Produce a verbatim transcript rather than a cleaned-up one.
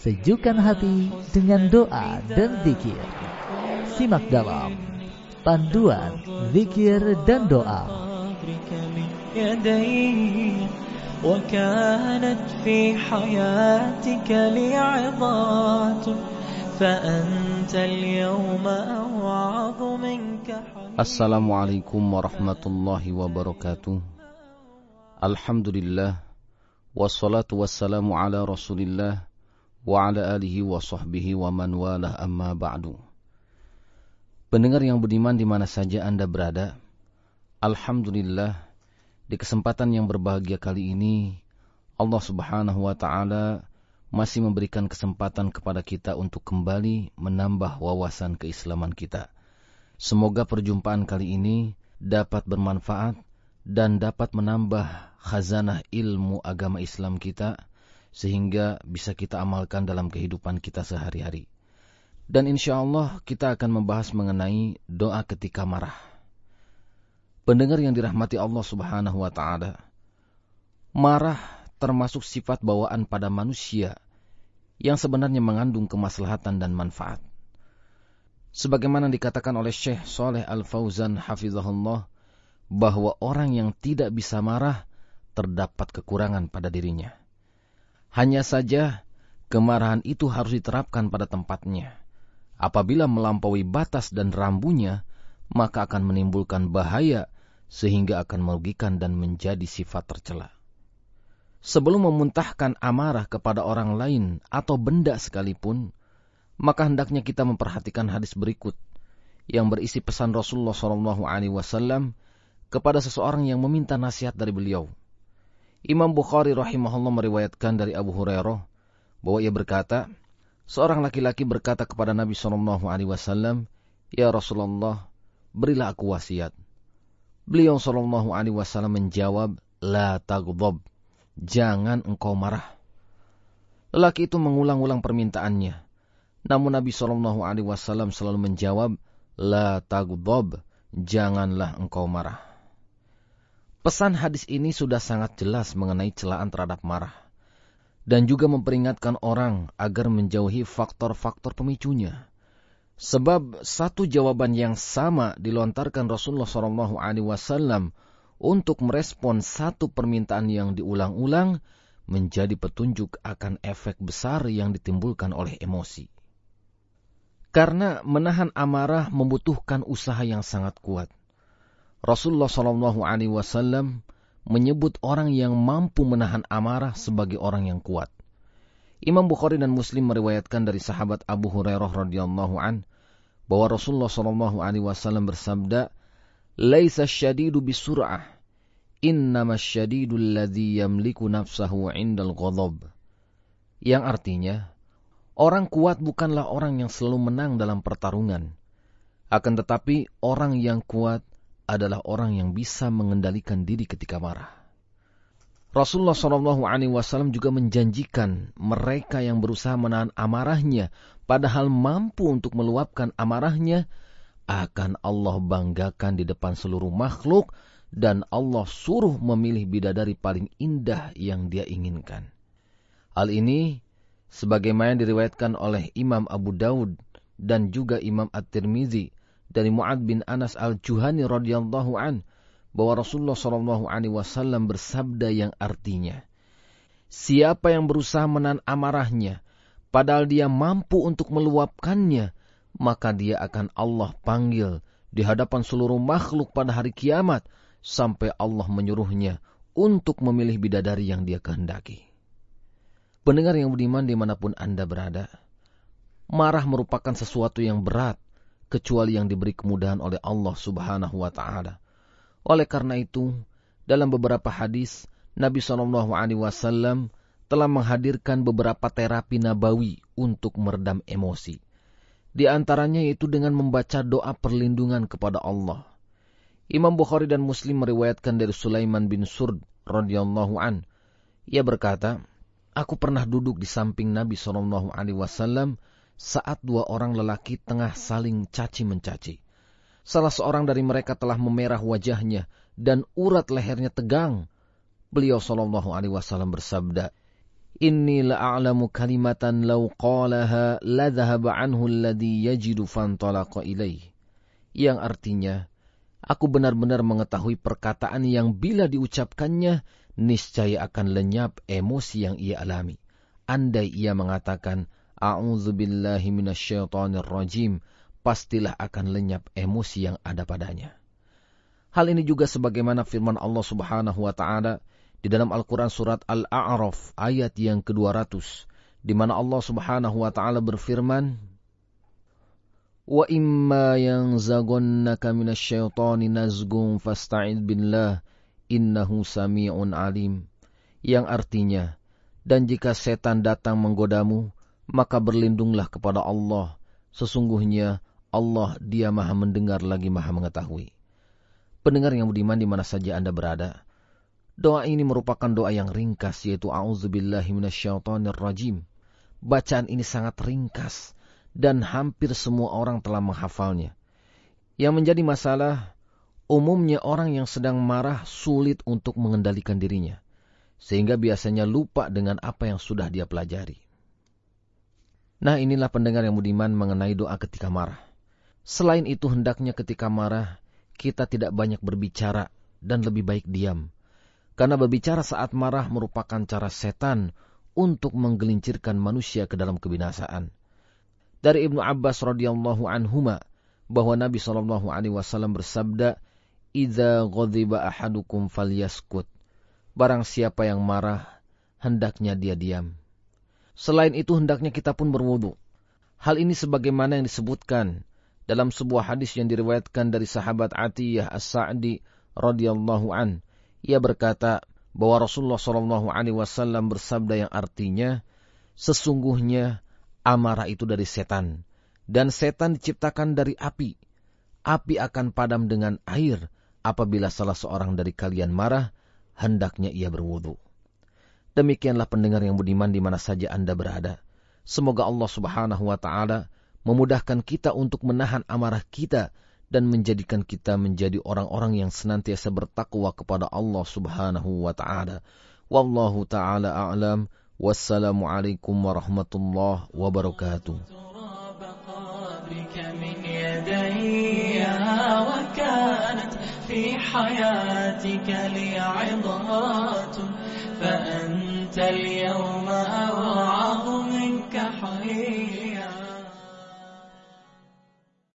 Sejukkan hati dengan doa dan zikir. Simak dalam Panduan Zikir dan Doa. Assalamualaikum warahmatullahi wabarakatuh. Alhamdulillah, wassalatu wassalamu ala Rasulillah wa ala alihi wa sahbihi wa man walah, amma ba'du. Pendengar yang beriman di mana saja Anda berada, alhamdulillah, di kesempatan yang berbahagia kali ini Allah Subhanahu wa taala masih memberikan kesempatan kepada kita untuk kembali menambah wawasan keislaman kita. Semoga perjumpaan kali ini dapat bermanfaat dan dapat menambah khazanah ilmu agama Islam kita, sehingga bisa kita amalkan dalam kehidupan kita sehari-hari. Dan insya Allah kita akan membahas mengenai doa ketika marah. Pendengar yang dirahmati Allah Subhanahu wa taala, marah termasuk sifat bawaan pada manusia yang sebenarnya mengandung kemaslahatan dan manfaat. Sebagaimana dikatakan oleh Syekh Shalih Al-Fauzan hafizahullah, bahwa orang yang tidak bisa marah terdapat kekurangan pada dirinya. Hanya saja kemarahan itu harus diterapkan pada tempatnya. Apabila melampaui batas dan rambunya, maka akan menimbulkan bahaya sehingga akan merugikan dan menjadi sifat tercela. Sebelum memuntahkan amarah kepada orang lain atau benda sekalipun, maka hendaknya kita memperhatikan hadis berikut yang berisi pesan Rasulullah shallallahu alaihi wasallam kepada seseorang yang meminta nasihat dari beliau. Imam Bukhari rahimahullah meriwayatkan dari Abu Hurairah bahwa ia berkata, seorang laki-laki berkata kepada Nabi shallallahu alaihi wasallam, "Ya Rasulullah, berilah aku wasiat." Beliau shallallahu alaihi wasallam menjawab, "La taghdab, jangan engkau marah." Lelaki itu mengulang-ulang permintaannya, namun Nabi shallallahu alaihi wasallam selalu menjawab, "La taghdab, janganlah engkau marah." Pesan hadis ini sudah sangat jelas mengenai celaan terhadap marah, dan juga memperingatkan orang agar menjauhi faktor-faktor pemicunya. Sebab satu jawaban yang sama dilontarkan Rasulullah shallallahu alaihi wasallam untuk merespon satu permintaan yang diulang-ulang menjadi petunjuk akan efek besar yang ditimbulkan oleh emosi. Karena menahan amarah membutuhkan usaha yang sangat kuat. Rasulullah shallallahu alaihi wasallam menyebut orang yang mampu menahan amarah sebagai orang yang kuat. Imam Bukhari dan Muslim meriwayatkan dari sahabat Abu Hurairah radhiyallahu an bahwa Rasulullah shallallahu alaihi wasallam bersabda, "Laisa syadidu bisur'ah, innama syadidu alladhi yamliku nafsahu 'indal ghadab." Yang artinya, orang kuat bukanlah orang yang selalu menang dalam pertarungan, akan tetapi orang yang kuat adalah orang yang bisa mengendalikan diri ketika marah. Rasulullah shallallahu alaihi wasallam juga menjanjikan mereka yang berusaha menahan amarahnya, padahal mampu untuk meluapkan amarahnya, akan Allah banggakan di depan seluruh makhluk, dan Allah suruh memilih bidadari paling indah yang dia inginkan. Hal ini sebagaimana diriwayatkan oleh Imam Abu Daud dan juga Imam At-Tirmizi dari Mu'ad bin Anas Al-Juhani radhiyallahu an, bahwa Rasulullah shallallahu alaihi wasallam bersabda yang artinya, siapa yang berusaha menahan amarahnya padahal dia mampu untuk meluapkannya, maka dia akan Allah panggil di hadapan seluruh makhluk pada hari kiamat sampai Allah menyuruhnya untuk memilih bidadari yang dia kehendaki. Pendengar yang beriman dimanapun Anda berada, marah merupakan sesuatu yang berat kecuali yang diberi kemudahan oleh Allah Subhanahu wa taala. Oleh karena itu, dalam beberapa hadis Nabi shallallahu alaihi wasallam telah menghadirkan beberapa terapi nabawi untuk meredam emosi. Di antaranya yaitu dengan membaca doa perlindungan kepada Allah. Imam Bukhari dan Muslim meriwayatkan dari Sulaiman bin Surd radhiyallahu an. Ia berkata, aku pernah duduk di samping Nabi shallallahu alaihi wasallam saat dua orang lelaki tengah saling caci-mencaci. Salah seorang dari mereka telah memerah wajahnya dan urat lehernya tegang. Beliau shallallahu alaihi wasallam bersabda, Inni la'alamu kalimatan law qalaha la dhahaba anhu alladhi yajidu fantalaqa ilaih. Yang artinya, aku benar-benar mengetahui perkataan yang bila diucapkannya, niscaya akan lenyap emosi yang ia alami. Andai ia mengatakan, a'udzubillahi minasyaitonir rajim, pastilah akan lenyap emosi yang ada padanya. Hal ini juga sebagaimana firman Allah Subhanahu wa taala di dalam Al-Quran surat Al-A'raf ayat yang kedua ratus, di mana Allah Subhanahu wa taala berfirman, "Wa imma yanzaghannaka minasyaitani nazghun fasta'id billah innahu sami'un alim." Yang artinya, dan jika setan datang menggodamu, maka berlindunglah kepada Allah. Sesungguhnya Allah Dia Maha mendengar lagi Maha mengetahui. Pendengar yang budiman di mana saja Anda berada, doa ini merupakan doa yang ringkas, yaitu a'udzubillahi minasyaitonir rajim. Bacaan ini sangat ringkas dan hampir semua orang telah menghafalnya. Yang menjadi masalah, umumnya orang yang sedang marah sulit untuk mengendalikan dirinya, sehingga biasanya lupa dengan apa yang sudah dia pelajari. Nah, inilah pendengar yang budiman mengenai doa ketika marah. Selain itu, hendaknya ketika marah, kita tidak banyak berbicara dan lebih baik diam. Karena berbicara saat marah merupakan cara setan untuk menggelincirkan manusia ke dalam kebinasaan. Dari Ibnu Abbas radhiyallahu anhuma bahwa Nabi shallallahu alaihi wasallam bersabda, "Idza ghadiba ahadukum falyaskut." Barang siapa yang marah, hendaknya dia diam. Selain itu, hendaknya kita pun berwudu. Hal ini sebagaimana yang disebutkan dalam sebuah hadis yang diriwayatkan dari sahabat Atiyah As-Sa'di radhiyallahu an. Ia berkata bahwa Rasulullah shallallahu alaihi wasallam bersabda yang artinya, sesungguhnya amarah itu dari setan, dan setan diciptakan dari api. Api akan padam dengan air. Apabila salah seorang dari kalian marah, hendaknya ia berwudu. Demikianlah pendengar yang budiman di mana saja Anda berada. Semoga Allah Subhanahu wa taala memudahkan kita untuk menahan amarah kita dan menjadikan kita menjadi orang-orang yang senantiasa bertakwa kepada Allah Subhanahu wa taala. Wallahu taala a'lam. Wassalamu alaikum warahmatullahi wabarakatuh. في حياتك لي عظات فأنت اليوم أوعظ منك حيا